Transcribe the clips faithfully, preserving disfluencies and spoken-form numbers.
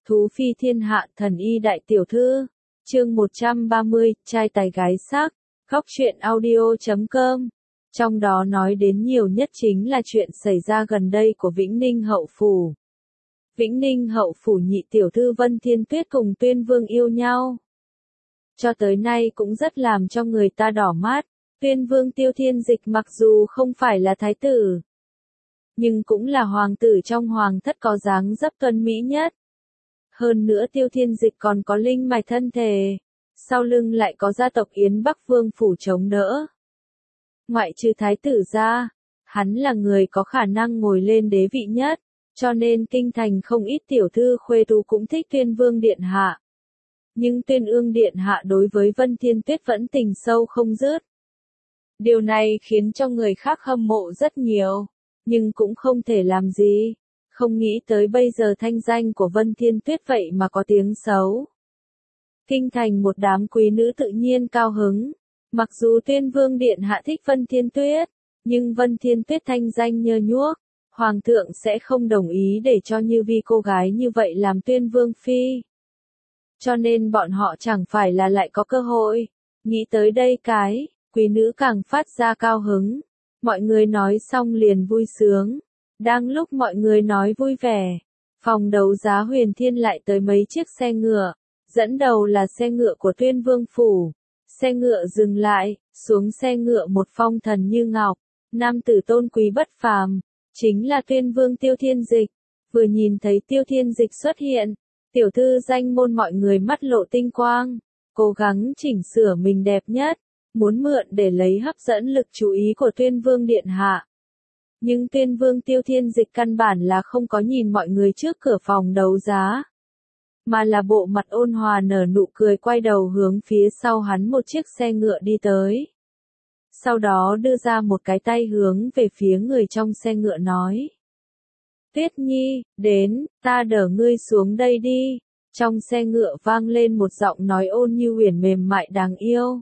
Thú phi thiên hạ thần y đại tiểu thư. Chương một trăm ba mươi, trai tài gái sắc. Góc truyện audio chấm com. Trong đó nói đến nhiều nhất chính là chuyện xảy ra gần đây của Vĩnh Ninh hậu phủ. Vĩnh Ninh hậu phủ nhị tiểu thư Vân Thiên Tuyết cùng Tuyên Vương yêu nhau. Cho tới nay cũng rất làm cho người ta đỏ mắt. Tuyên Vương Tiêu Thiên Dịch mặc dù không phải là thái tử, nhưng cũng là hoàng tử trong hoàng thất có dáng dấp tuấn mỹ nhất. Hơn nữa Tiêu Thiên Dịch còn có linh mạch thân thể, sau lưng lại có gia tộc Yến Bắc Vương phủ chống đỡ. Ngoại trừ thái tử ra, hắn là người có khả năng ngồi lên đế vị nhất, cho nên kinh thành không ít tiểu thư khuê tú cũng thích Tuyên Vương điện hạ. Nhưng Tuyên Ương điện hạ đối với Vân Thiên Tuyết vẫn tình sâu không dứt. Điều này khiến cho người khác hâm mộ rất nhiều, nhưng cũng không thể làm gì. Không nghĩ tới bây giờ thanh danh của Vân Thiên Tuyết vậy mà có tiếng xấu. Kinh thành một đám quý nữ tự nhiên cao hứng. Mặc dù Tuyên Vương điện hạ thích Vân Thiên Tuyết, nhưng Vân Thiên Tuyết thanh danh nhơ nhuốc, hoàng thượng sẽ không đồng ý để cho như vi cô gái như vậy làm Tuyên Vương phi. Cho nên bọn họ chẳng phải là lại có cơ hội. Nghĩ tới đây cái, quý nữ càng phát ra cao hứng. Mọi người nói xong liền vui sướng. Đang lúc mọi người nói vui vẻ, phòng đấu giá Huyền Thiên lại tới mấy chiếc xe ngựa. Dẫn đầu là xe ngựa của Tuyên Vương phủ. Xe ngựa dừng lại, xuống xe ngựa một phong thần như ngọc, nam tử tôn quý bất phàm, chính là Tuyên Vương Tiêu Thiên Dịch. Vừa nhìn thấy Tiêu Thiên Dịch xuất hiện, tiểu thư danh môn mọi người mắt lộ tinh quang, cố gắng chỉnh sửa mình đẹp nhất, muốn mượn để lấy hấp dẫn lực chú ý của Tuyên Vương điện hạ. Nhưng Tuyên Vương Tiêu Thiên Dịch căn bản là không có nhìn mọi người trước cửa phòng đấu giá, mà là bộ mặt ôn hòa nở nụ cười quay đầu hướng phía sau hắn một chiếc xe ngựa đi tới. Sau đó đưa ra một cái tay hướng về phía người trong xe ngựa nói. Tuyết Nhi, đến, ta đỡ ngươi xuống đây đi. Trong xe ngựa vang lên một giọng nói ôn như huyền mềm mại đáng yêu.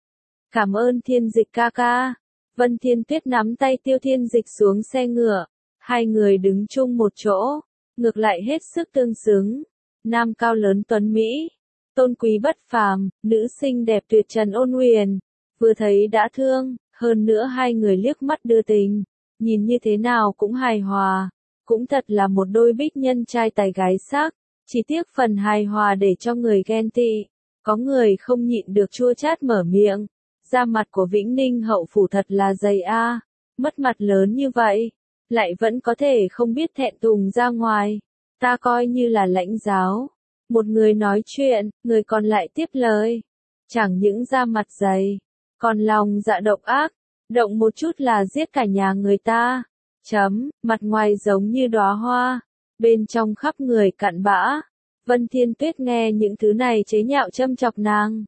Cảm ơn Thiên Dịch ca ca. Vân Thiên Tuyết nắm tay Tiêu Thiên Dịch xuống xe ngựa. Hai người đứng chung một chỗ, ngược lại hết sức tương xứng. Nam cao lớn tuấn Mỹ, tôn quý bất phàm, nữ xinh đẹp tuyệt trần ôn huyền. Vừa thấy đã thương, hơn nữa hai người liếc mắt đưa tình, nhìn như thế nào cũng hài hòa. Cũng thật là một đôi bích nhân trai tài gái sắc, chỉ tiếc phần hài hòa để cho người ghen tị. Có người không nhịn được chua chát mở miệng, da mặt của Vĩnh Ninh hậu phủ thật là dày a, mất mặt lớn như vậy, lại vẫn có thể không biết thẹn thùng ra ngoài. Ta coi như là lãnh giáo. Một người nói chuyện, người còn lại tiếp lời. Chẳng những da mặt dày, còn lòng dạ độc ác, động một chút là giết cả nhà người ta. Chấm, mặt ngoài giống như đóa hoa, bên trong khắp người cặn bã. Vân Thiên Tuyết nghe những thứ này chế nhạo châm chọc nàng.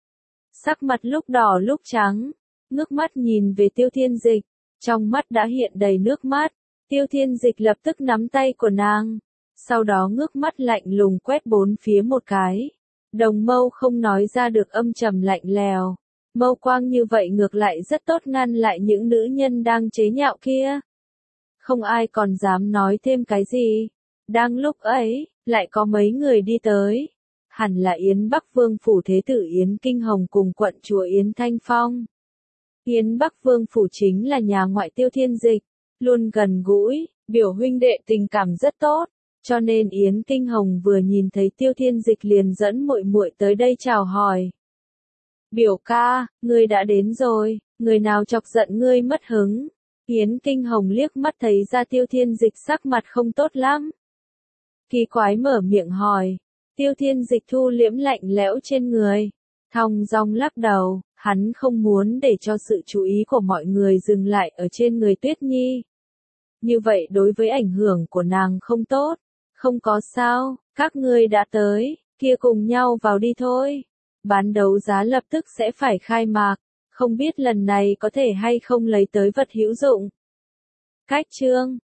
Sắc mặt lúc đỏ lúc trắng, ngước mắt nhìn về Tiêu Thiên Dịch, trong mắt đã hiện đầy nước mắt. Tiêu Thiên Dịch lập tức nắm tay của nàng, sau đó ngước mắt lạnh lùng quét bốn phía một cái. Đồng mâu không nói ra được âm trầm lạnh lèo. Mâu quang như vậy ngược lại rất tốt ngăn lại những nữ nhân đang chế nhạo kia. Không ai còn dám nói thêm cái gì. Đang lúc ấy, lại có mấy người đi tới. Hẳn là Yến Bắc Vương phủ thế tử Yến Kinh Hồng cùng quận chúa Yến Thanh Phong. Yến Bắc Vương phủ chính là nhà ngoại Tiêu Thiên Dịch, luôn gần gũi, biểu huynh đệ tình cảm rất tốt, cho nên Yến Kinh Hồng vừa nhìn thấy Tiêu Thiên Dịch liền dẫn muội muội tới đây chào hỏi. Biểu ca, ngươi đã đến rồi, người nào chọc giận ngươi mất hứng? Yến Kinh Hồng liếc mắt thấy ra Tiêu Thiên Dịch sắc mặt không tốt lắm. Kỳ quái mở miệng hỏi. Tiêu Thiên Dịch thu liễm lạnh lẽo trên người, thong dong lắc đầu, hắn không muốn để cho sự chú ý của mọi người dừng lại ở trên người Tuyết Nhi. Như vậy đối với ảnh hưởng của nàng không tốt. Không có sao, các ngươi đã tới, kia cùng nhau vào đi thôi. Bán đấu giá lập tức sẽ phải khai mạc, không biết lần này có thể hay không lấy tới vật hữu dụng. Cách chương